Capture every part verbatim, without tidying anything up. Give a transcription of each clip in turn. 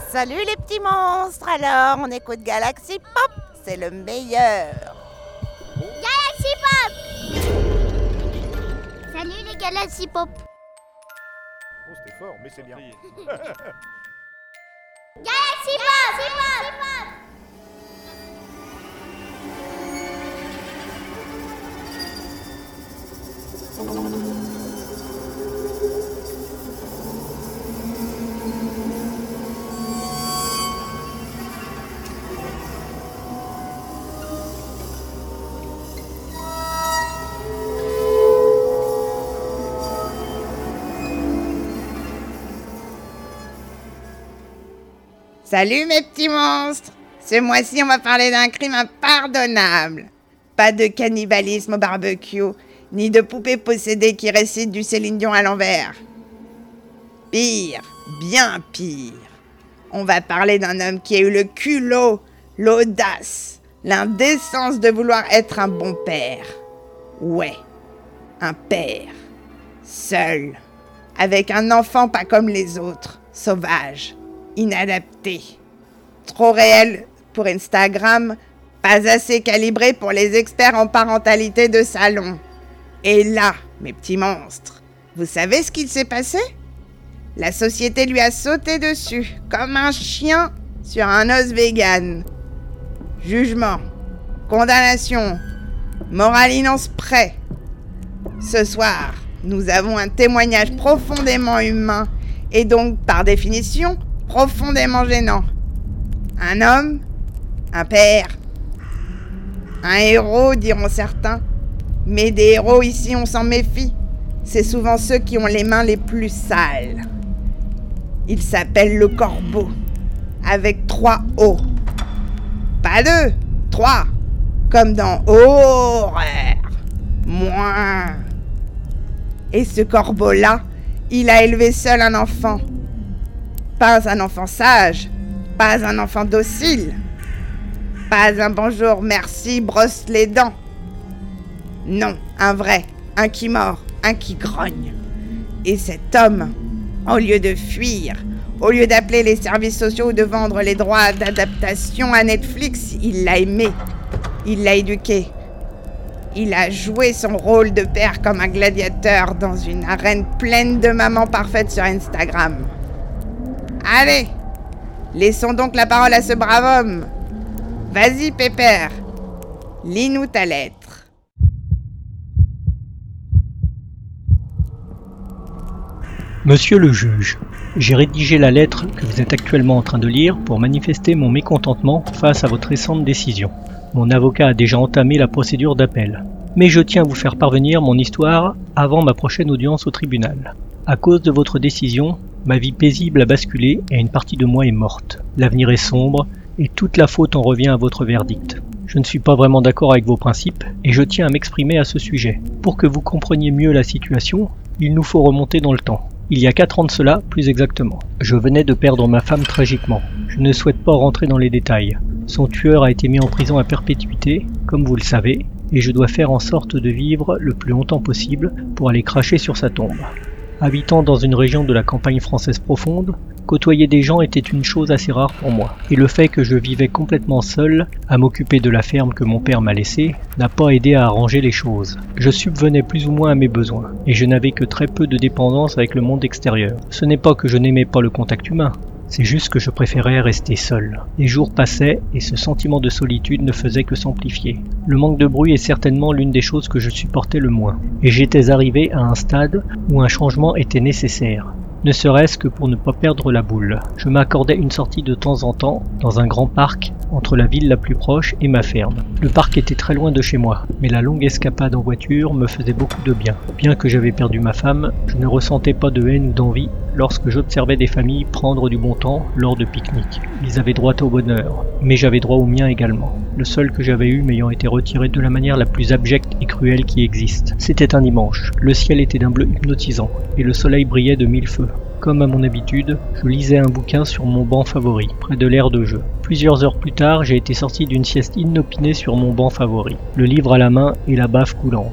Salut les petits monstres, alors on écoute Galaxy Pop, c'est le meilleur. Galaxy Pop. Salut les Galaxy Pop. Oh, c'était fort, mais c'est bien. Galaxy Pop, Galaxy Pop. Salut mes petits monstres. Ce mois-ci on va parler d'un crime impardonnable. Pas de cannibalisme au barbecue, ni de poupées possédées qui récitent du Céline Dion à l'envers. Pire, bien pire. On va parler d'un homme qui a eu le culot, l'audace, l'indécence de vouloir être un bon père. Ouais, un père. Seul, avec un enfant pas comme les autres, sauvage, inadapté. Trop réel pour Instagram, pas assez calibré pour les experts en parentalité de salon. Et là, mes petits monstres, vous savez ce qu'il s'est passé ? La société lui a sauté dessus, comme un chien sur un os vegan. Jugement, condamnation, moralinance prêt. Ce soir, nous avons un témoignage profondément humain, et donc, par définition, profondément gênant. Un homme, un père, un héros, diront certains. Mais des héros ici, on s'en méfie. C'est souvent ceux qui ont les mains les plus sales. Il s'appelle le Corbeau, avec trois O. Pas deux, trois, comme dans Horreur. Moins. Et ce Corbeau-là, il a élevé seul un enfant. Pas un enfant sage, pas un enfant docile, pas un bonjour, merci, brosse les dents. Non, un vrai, un qui mord, un qui grogne. Et cet homme, au lieu de fuir, au lieu d'appeler les services sociaux ou de vendre les droits d'adaptation à Netflix, il l'a aimé, il l'a éduqué. Il a joué son rôle de père comme un gladiateur dans une arène pleine de mamans parfaites sur Instagram. Allez, laissons donc la parole à ce brave homme. Vas-y, Pépère, lis-nous ta lettre. Monsieur le juge, j'ai rédigé la lettre que vous êtes actuellement en train de lire pour manifester mon mécontentement face à votre récente décision. Mon avocat a déjà entamé la procédure d'appel. Mais je tiens à vous faire parvenir mon histoire avant ma prochaine audience au tribunal. À cause de votre décision, ma vie paisible a basculé et une partie de moi est morte. L'avenir est sombre et toute la faute en revient à votre verdict. Je ne suis pas vraiment d'accord avec vos principes et je tiens à m'exprimer à ce sujet. Pour que vous compreniez mieux la situation, il nous faut remonter dans le temps. Il y a quatre ans de cela, plus exactement. Je venais de perdre ma femme tragiquement. Je ne souhaite pas rentrer dans les détails. Son tueur a été mis en prison à perpétuité, comme vous le savez, et je dois faire en sorte de vivre le plus longtemps possible pour aller cracher sur sa tombe. Habitant dans une région de la campagne française profonde, côtoyer des gens était une chose assez rare pour moi. Et le fait que je vivais complètement seul, à m'occuper de la ferme que mon père m'a laissée, n'a pas aidé à arranger les choses. Je subvenais plus ou moins à mes besoins, et je n'avais que très peu de dépendance avec le monde extérieur. Ce n'est pas que je n'aimais pas le contact humain, c'est juste que je préférais rester seul. Les jours passaient et ce sentiment de solitude ne faisait que s'amplifier. Le manque de bruit est certainement l'une des choses que je supportais le moins. Et j'étais arrivé à un stade où un changement était nécessaire. Ne serait-ce que pour ne pas perdre la boule. Je m'accordais une sortie de temps en temps dans un grand parc entre la ville la plus proche et ma ferme. Le parc était très loin de chez moi, mais la longue escapade en voiture me faisait beaucoup de bien. Bien que j'avais perdu ma femme, je ne ressentais pas de haine ou d'envie lorsque j'observais des familles prendre du bon temps lors de pique-niques. Ils avaient droit au bonheur, mais j'avais droit au mien également. Le seul que j'avais eu m'ayant été retiré de la manière la plus abjecte et cruelle qui existe. C'était un dimanche. Le ciel était d'un bleu hypnotisant et le soleil brillait de mille feux. Comme à mon habitude, je lisais un bouquin sur mon banc favori, près de l'aire de jeu. Plusieurs heures plus tard, j'ai été sorti d'une sieste inopinée sur mon banc favori, le livre à la main et la baffe coulante.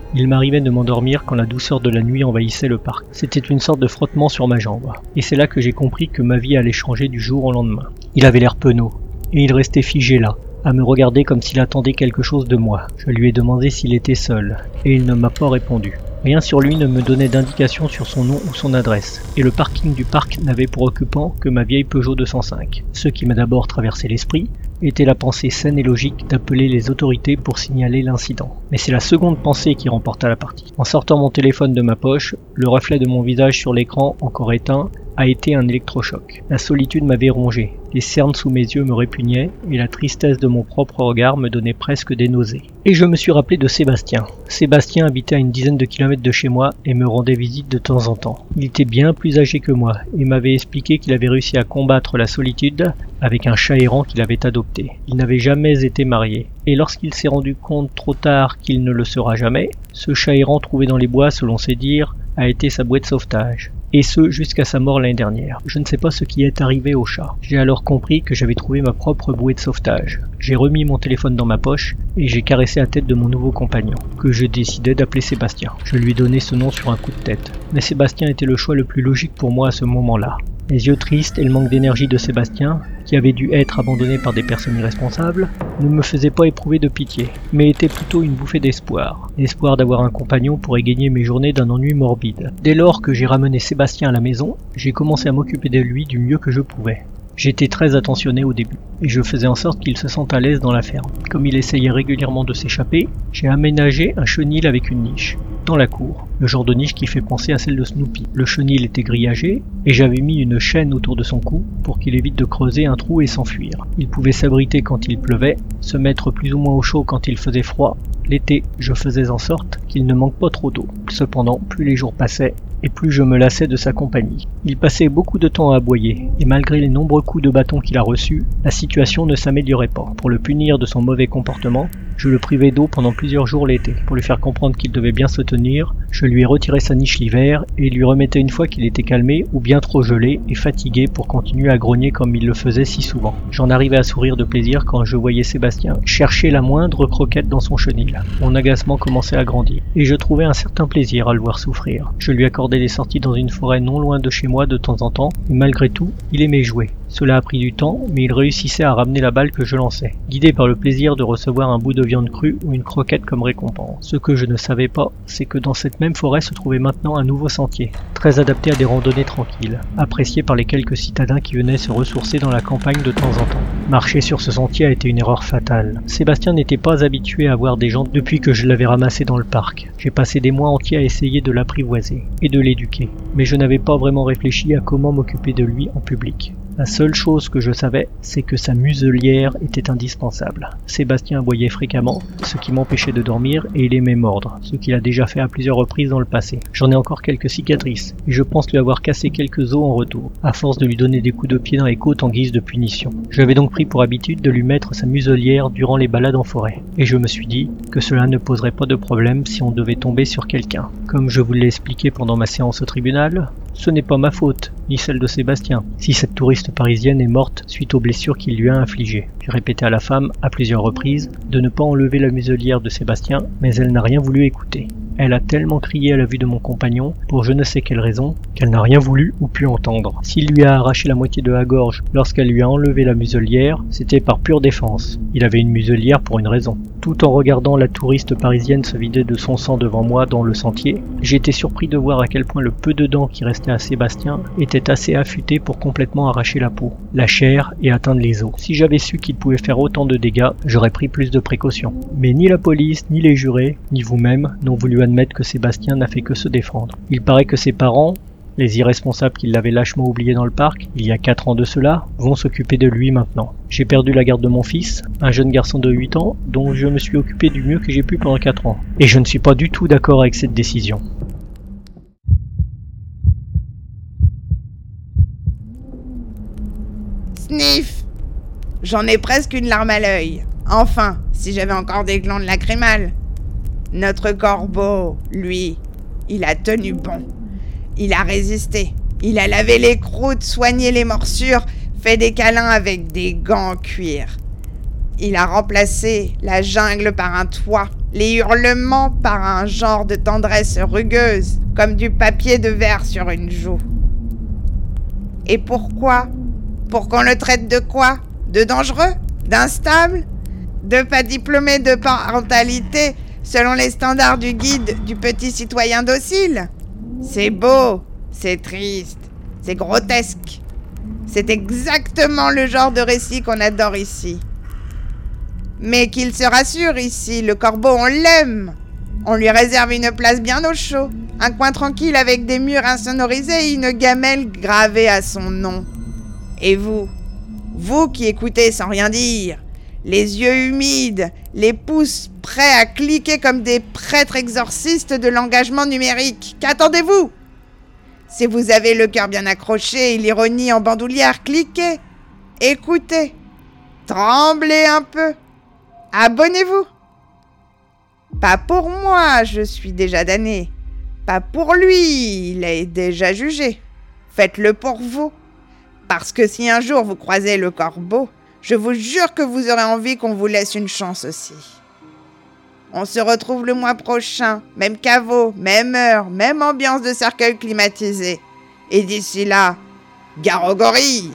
Il m'arrivait de m'endormir quand la douceur de la nuit envahissait le parc. C'était une sorte de frottement sur ma jambe. Et c'est là que j'ai compris que ma vie allait changer du jour au lendemain. Il avait l'air penaud. Et il restait figé là, à me regarder comme s'il attendait quelque chose de moi. Je lui ai demandé s'il était seul, et il ne m'a pas répondu. Rien sur lui ne me donnait d'indication sur son nom ou son adresse, et le parking du parc n'avait pour occupant que ma vieille Peugeot deux cent cinq. Ce qui m'a d'abord traversé l'esprit était la pensée saine et logique d'appeler les autorités pour signaler l'incident. Mais c'est la seconde pensée qui remporta la partie. En sortant mon téléphone de ma poche, le reflet de mon visage sur l'écran, encore éteint, a été un électrochoc. La solitude m'avait rongé, les cernes sous mes yeux me répugnaient, et la tristesse de mon propre regard me donnait presque des nausées. Et je me suis rappelé de Sébastien. Sébastien habitait à une dizaine de kilomètres de chez moi et me rendait visite de temps en temps. Il était bien plus âgé que moi, et m'avait expliqué qu'il avait réussi à combattre la solitude avec un chat errant qu'il avait adopté. Il n'avait jamais été marié, et lorsqu'il s'est rendu compte trop tard qu'il ne le sera jamais, ce chat errant trouvé dans les bois, selon ses dires, a été sa bouée de sauvetage. Et ce, jusqu'à sa mort l'année dernière. Je ne sais pas ce qui est arrivé au chat. J'ai alors compris que j'avais trouvé ma propre bouée de sauvetage. J'ai remis mon téléphone dans ma poche et j'ai caressé la tête de mon nouveau compagnon, que je décidais d'appeler Sébastien. Je lui ai donné ce nom sur un coup de tête. Mais Sébastien était le choix le plus logique pour moi à ce moment-là. Les yeux tristes et le manque d'énergie de Sébastien, qui avait dû être abandonné par des personnes irresponsables, ne me faisaient pas éprouver de pitié, mais étaient plutôt une bouffée d'espoir. L'espoir d'avoir un compagnon pour égayer mes journées d'un ennui morbide. Dès lors que j'ai ramené Sébastien à la maison, j'ai commencé à m'occuper de lui du mieux que je pouvais. J'étais très attentionné au début, et je faisais en sorte qu'il se sente à l'aise dans la ferme. Comme il essayait régulièrement de s'échapper, j'ai aménagé un chenil avec une niche, dans la cour, le genre de niche qui fait penser à celle de Snoopy. Le chenil était grillagé, et j'avais mis une chaîne autour de son cou pour qu'il évite de creuser un trou et s'enfuir. Il pouvait s'abriter quand il pleuvait, se mettre plus ou moins au chaud quand il faisait froid. L'été, je faisais en sorte qu'il ne manque pas trop d'eau. Cependant, plus les jours passaient, et plus je me lassais de sa compagnie. Il passait beaucoup de temps à aboyer, et malgré les nombreux coups de bâton qu'il a reçus, la situation ne s'améliorait pas. Pour le punir de son mauvais comportement, je le privais d'eau pendant plusieurs jours l'été. Pour lui faire comprendre qu'il devait bien se tenir, je lui ai retiré sa niche l'hiver et lui remettais une fois qu'il était calmé ou bien trop gelé et fatigué pour continuer à grogner comme il le faisait si souvent. J'en arrivais à sourire de plaisir quand je voyais Sébastien chercher la moindre croquette dans son chenil. Mon agacement commençait à grandir, et je trouvais un certain plaisir à le voir souffrir. Je lui accordais des sorties dans une forêt non loin de chez moi de temps en temps, et malgré tout, il aimait jouer. Cela a pris du temps, mais il réussissait à ramener la balle que je lançais, guidé par le plaisir de recevoir un bout de viande crue ou une croquette comme récompense. Ce que je ne savais pas, c'est que dans cette même forêt se trouvait maintenant un nouveau sentier, très adapté à des randonnées tranquilles, apprécié par les quelques citadins qui venaient se ressourcer dans la campagne de temps en temps. Marcher sur ce sentier a été une erreur fatale. Sébastien n'était pas habitué à voir des gens depuis que je l'avais ramassé dans le parc. J'ai passé des mois entiers à essayer de l'apprivoiser et de l'éduquer, mais je n'avais pas vraiment réfléchi à comment m'occuper de lui en public. La seule chose que je savais, c'est que sa muselière était indispensable. Sébastien aboyait fréquemment, ce qui m'empêchait de dormir, et il aimait mordre, ce qu'il a déjà fait à plusieurs reprises dans le passé. J'en ai encore quelques cicatrices, et je pense lui avoir cassé quelques os en retour, à force de lui donner des coups de pied dans les côtes en guise de punition. J'avais donc pris pour habitude de lui mettre sa muselière durant les balades en forêt, et je me suis dit que cela ne poserait pas de problème si on devait tomber sur quelqu'un. Comme je vous l'ai expliqué pendant ma séance au tribunal, ce n'est pas ma faute, ni celle de Sébastien, si cette touriste parisienne est morte suite aux blessures qu'il lui a infligées. J'ai répété à la femme, à plusieurs reprises, de ne pas enlever la muselière de Sébastien, mais elle n'a rien voulu écouter. Elle a tellement crié à la vue de mon compagnon, pour je ne sais quelle raison, qu'elle n'a rien voulu ou pu entendre. S'il lui a arraché la moitié de la gorge lorsqu'elle lui a enlevé la muselière, c'était par pure défense. Il avait une muselière pour une raison. Tout en regardant la touriste parisienne se vider de son sang devant moi dans le sentier, j'ai été surpris de voir à quel point le peu de dents qui restait à Sébastien était assez affûté pour complètement arracher la peau, la chair et atteindre les os. Si j'avais su qu'il pouvait faire autant de dégâts, j'aurais pris plus de précautions. Mais ni la police, ni les jurés, ni vous-même n'ont voulu admettre que Sébastien n'a fait que se défendre. Il paraît que ses parents, les irresponsables qui l'avaient lâchement oublié dans le parc, il y a quatre ans de cela, vont s'occuper de lui maintenant. J'ai perdu la garde de mon fils, un jeune garçon de huit ans, dont je me suis occupé du mieux que j'ai pu pendant quatre ans. Et je ne suis pas du tout d'accord avec cette décision. Sniff! J'en ai presque une larme à l'œil. Enfin, si j'avais encore des glandes lacrymales. Notre corbeau, lui, il a tenu bon. Il a résisté. Il a lavé les croûtes, soigné les morsures, fait des câlins avec des gants en cuir. Il a remplacé la jungle par un toit, les hurlements par un genre de tendresse rugueuse, comme du papier de verre sur une joue. Et pourquoi ? Pour qu'on le traite de quoi ? De dangereux ? D'instable ? De pas diplômé de parentalité selon les standards du guide du petit citoyen docile ? C'est beau, c'est triste, c'est grotesque. C'est exactement le genre de récit qu'on adore ici. Mais qu'il se rassure ici, le corbeau, on l'aime. On lui réserve une place bien au chaud, un coin tranquille avec des murs insonorisés et une gamelle gravée à son nom. Et vous, vous qui écoutez sans rien dire, les yeux humides, les pouces prêts à cliquer comme des prêtres exorcistes de l'engagement numérique, qu'attendez-vous ? Si vous avez le cœur bien accroché et l'ironie en bandoulière, cliquez, écoutez, tremblez un peu, abonnez-vous. Pas pour moi, je suis déjà damné. Pas pour lui, il est déjà jugé. Faites-le pour vous. Parce que si un jour vous croisez le corbeau, je vous jure que vous aurez envie qu'on vous laisse une chance aussi. On se retrouve le mois prochain, même caveau, même heure, même ambiance de cercueil climatisé. Et d'ici là, gare aux gorilles!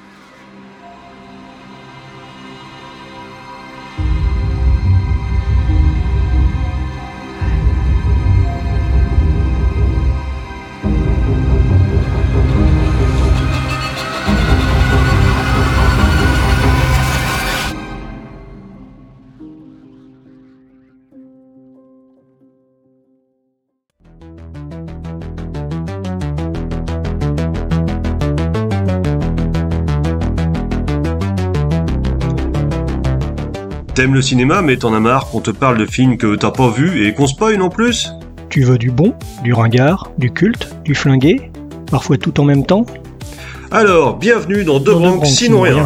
T'aimes le cinéma, mais t'en as marre qu'on te parle de films que t'as pas vus et qu'on spoil en plus ? Tu veux du bon, du ringard, du culte, du flingué, parfois tout en même temps ? Alors, bienvenue dans Deux Branques sinon rien.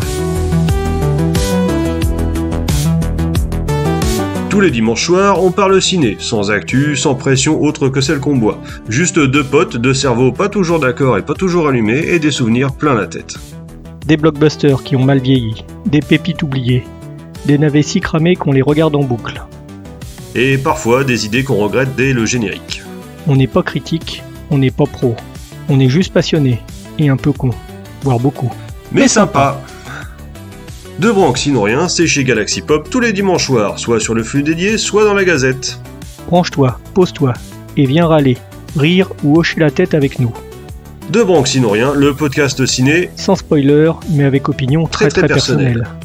Tous les dimanches soirs, on parle ciné, sans actu, sans pression autre que celle qu'on boit. Juste deux potes, deux cerveaux pas toujours d'accord et pas toujours allumés, et des souvenirs plein la tête. Des blockbusters qui ont mal vieilli, des pépites oubliées, des navets si cramés qu'on les regarde en boucle. Et parfois des idées qu'on regrette dès le générique. On n'est pas critique, on n'est pas pro, on est juste passionné, et un peu con, voire beaucoup. Mais, Mais sympa. Deux Branques sinon rien, c'est chez Galaxy Pop tous les dimanches soirs, soit sur le flux dédié, soit dans la Gazette. Branche-toi, pose-toi, et viens râler, rire ou hocher la tête avec nous. Deux Branques sinon rien, le podcast ciné, sans spoiler, mais avec opinion très très, très personnelle. personnelle.